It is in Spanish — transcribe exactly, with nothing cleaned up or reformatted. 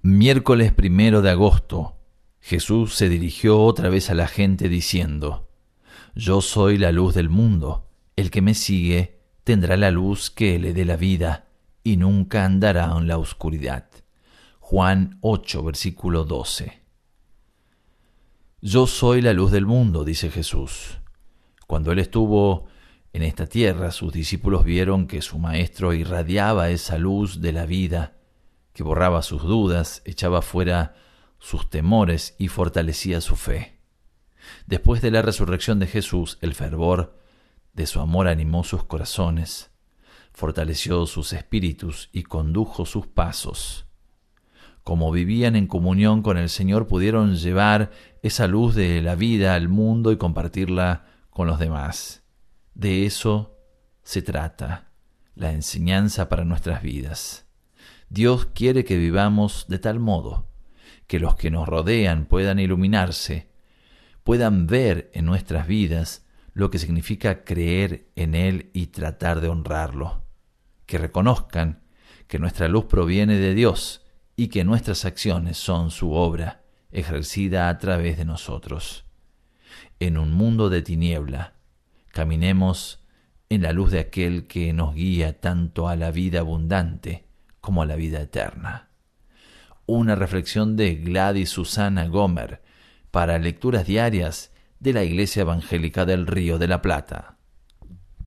Miércoles primero de agosto, Jesús se dirigió otra vez a la gente diciendo: Yo soy la luz del mundo. El que me sigue tendrá la luz que le dé la vida y nunca andará en la oscuridad. Juan ocho, versículo doce. Yo soy la luz del mundo, dice Jesús. Cuando Él estuvo en esta tierra, sus discípulos vieron que su Maestro irradiaba esa luz de la vida, que borraba sus dudas, echaba fuera sus temores y fortalecía su fe. Después de la resurrección de Jesús, el fervor de su amor animó sus corazones, fortaleció sus espíritus y condujo sus pasos. Como vivían en comunión con el Señor, pudieron llevar esa luz de la vida al mundo y compartirla con los demás. De eso se trata la enseñanza para nuestras vidas. Dios quiere que vivamos de tal modo que los que nos rodean puedan iluminarse, puedan ver en nuestras vidas lo que significa creer en Él y tratar de honrarlo, que reconozcan que nuestra luz proviene de Dios y que nuestras acciones son su obra, ejercida a través de nosotros. En un mundo de tiniebla, caminemos en la luz de aquel que nos guía tanto a la vida abundante como a la vida eterna. Una reflexión de Gladys Susana Gomer para lecturas diarias de la Iglesia Evangélica del Río de la Plata.